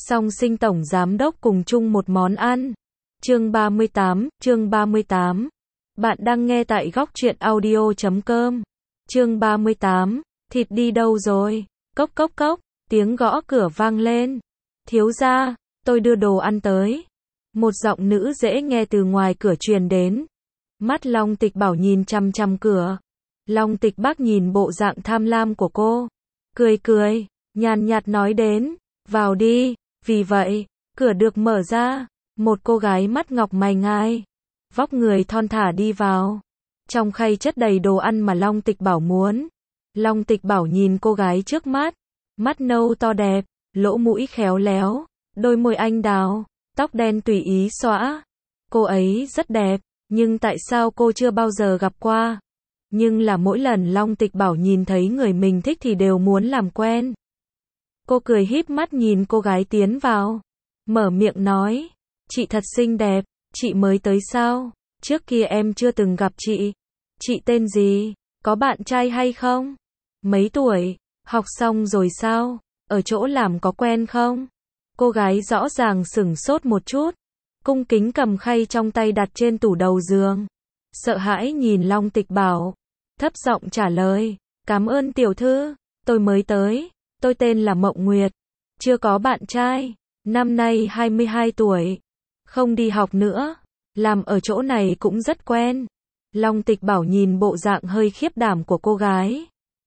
Song Sinh tổng giám đốc cùng chung một món ăn. Chương 38. Bạn đang nghe tại góc truyện audio.com. Chương 38. Thịt đi đâu rồi? Cốc cốc cốc, tiếng gõ cửa vang lên. Thiếu gia, tôi đưa đồ ăn tới. Một giọng nữ dễ nghe từ ngoài cửa truyền đến. Mắt Long Tịch Bảo nhìn chằm chằm cửa. Long Tịch Bắc nhìn bộ dạng tham lam của cô. Cười, nhàn nhạt nói đến, vào đi. Vì vậy, cửa được mở ra. Một cô gái mắt ngọc mày ngai, vóc người thon thả đi vào. Trong khay chất đầy đồ ăn mà Long Tịch Bảo muốn. Long Tịch Bảo nhìn cô gái trước mắt. Mắt nâu to đẹp, lỗ mũi khéo léo, đôi môi anh đào, tóc đen tùy ý xõa. Cô ấy rất đẹp, nhưng tại sao cô chưa bao giờ gặp qua? Nhưng là mỗi lần Long Tịch Bảo nhìn thấy người mình thích thì đều muốn làm quen. Cô cười híp mắt nhìn cô gái tiến vào. Mở miệng nói, chị thật xinh đẹp, chị mới tới sao? Trước kia em chưa từng gặp chị. Chị tên gì? Có bạn trai hay không? Mấy tuổi? Học xong rồi sao? Ở chỗ làm có quen không? Cô gái rõ ràng sửng sốt một chút. Cung kính cầm khay trong tay đặt trên tủ đầu giường. Sợ hãi nhìn Long Tịch Bảo. Thấp giọng trả lời, cảm ơn tiểu thư, tôi mới tới. Tôi tên là Mộng Nguyệt. Chưa có bạn trai. Năm nay 22 tuổi. Không đi học nữa. Làm ở chỗ này cũng rất quen. Long Tịch Bảo nhìn bộ dạng hơi khiếp đảm của cô gái.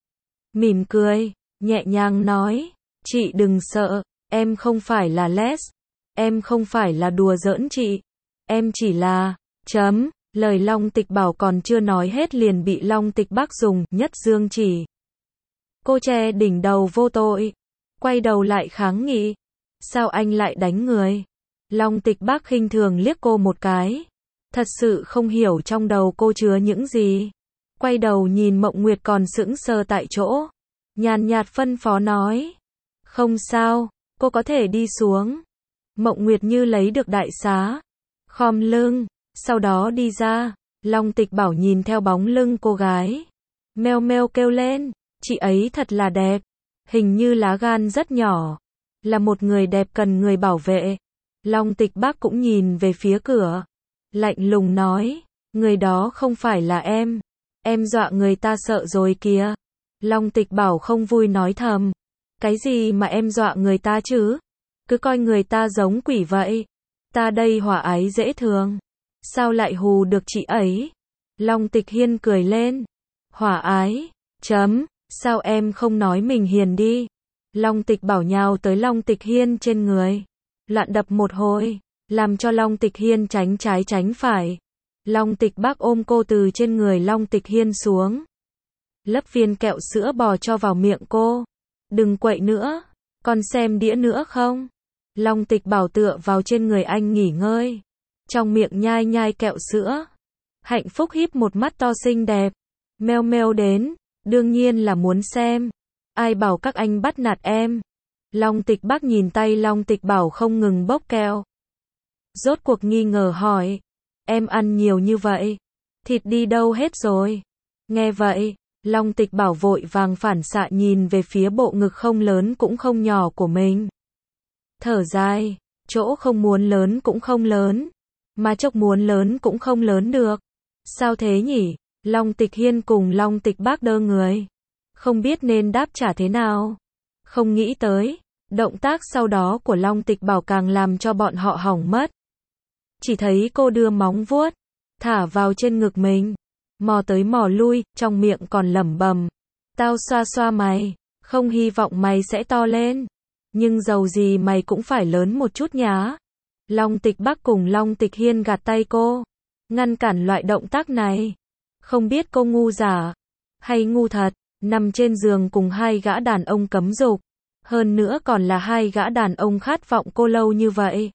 Mỉm cười, nhẹ nhàng nói. Chị đừng sợ, em không phải là les. Em không phải là đùa giỡn chị. Em chỉ là... Lời Long Tịch Bảo còn chưa nói hết liền bị Long Tịch Bắc dùng nhất dương chỉ. Cô che đỉnh đầu vô tội. Quay đầu lại kháng nghị. Sao anh lại đánh người? Long Tịch Bắc khinh thường liếc cô một cái. Thật sự không hiểu trong đầu cô chứa những gì. Quay đầu nhìn Mộng Nguyệt còn sững sờ tại chỗ. Nhàn nhạt phân phó nói. Không sao, cô có thể đi xuống. Mộng Nguyệt như lấy được đại xá. Khom lưng, sau đó đi ra. Long Tịch Bảo nhìn theo bóng lưng cô gái. Meo meo kêu lên. Chị ấy thật là đẹp. Hình như lá gan rất nhỏ. Là một người đẹp cần người bảo vệ. Long Tịch Bắc cũng nhìn về phía cửa. Lạnh lùng nói. Người đó không phải là em. Em dọa người ta sợ rồi kìa. Long Tịch Bảo không vui nói thầm. Cái gì mà em dọa người ta chứ? Cứ coi người ta giống quỷ vậy. Ta đây hòa ái dễ thương. Sao lại hù được chị ấy? Long Tịch Hiên cười lên. Hòa ái. Sao em không nói mình hiền đi? Long Tịch Bảo nhào tới Long Tịch Hiên trên người. Loạn đập một hồi. Làm cho Long Tịch Hiên tránh trái tránh phải. Long Tịch Bắc ôm cô từ trên người Long Tịch Hiên xuống. Lấp viên kẹo sữa bò cho vào miệng cô. Đừng quậy nữa. Còn xem đĩa nữa không? Long Tịch Bảo tựa vào trên người anh nghỉ ngơi. Trong miệng nhai nhai kẹo sữa. Hạnh Phúc híp một mắt to xinh đẹp. Meo meo đến. Đương nhiên là muốn xem. Ai bảo các anh bắt nạt em? Long Tịch Bắc nhìn tay Long Tịch Bảo không ngừng bốc kẹo. Rốt cuộc nghi ngờ hỏi. Em ăn nhiều như vậy. Thịt đi đâu hết rồi? Nghe vậy, Long Tịch Bảo vội vàng phản xạ nhìn về phía bộ ngực không lớn cũng không nhỏ của mình. Thở dài, chỗ không muốn lớn cũng không lớn. Mà chốc muốn lớn cũng không lớn được. Sao thế nhỉ? Long Tịch Hiên cùng Long Tịch Bắc đơ người. Không biết nên đáp trả thế nào. Không nghĩ tới, động tác sau đó của Long Tịch Bảo càng làm cho bọn họ hỏng mất. Chỉ thấy cô đưa móng vuốt, thả vào trên ngực mình. Mò tới mò lui, trong miệng còn lẩm bẩm. Tao xoa xoa mày, không hy vọng mày sẽ to lên. Nhưng dầu gì mày cũng phải lớn một chút nhá. Long Tịch Bắc cùng Long Tịch Hiên gạt tay cô. Ngăn cản loại động tác này. Không biết cô ngu giả hay ngu thật, nằm trên giường cùng hai gã đàn ông cấm dục. Hơn nữa còn là hai gã đàn ông khát vọng cô lâu như vậy.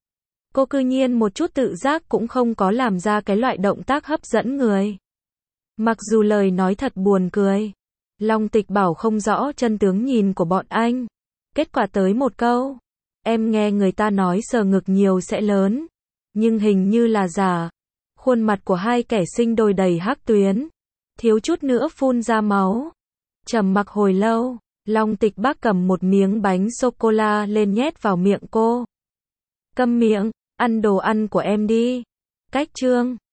Cô cư nhiên một chút tự giác cũng không có làm ra cái loại động tác hấp dẫn người. Mặc dù lời nói thật buồn cười. Long Tịch Bảo không rõ chân tướng nhìn của bọn anh. Kết quả tới một câu. Em nghe người ta nói sờ ngực nhiều sẽ lớn. Nhưng hình như là giả. Khuôn mặt của hai kẻ sinh đôi đầy hắc tuyến. Thiếu chút nữa phun ra máu. Trầm mặc hồi lâu. Long Tịch Bắc cầm một miếng bánh sô-cô-la lên nhét vào miệng cô. Câm miệng, ăn đồ ăn của em đi. Cách chương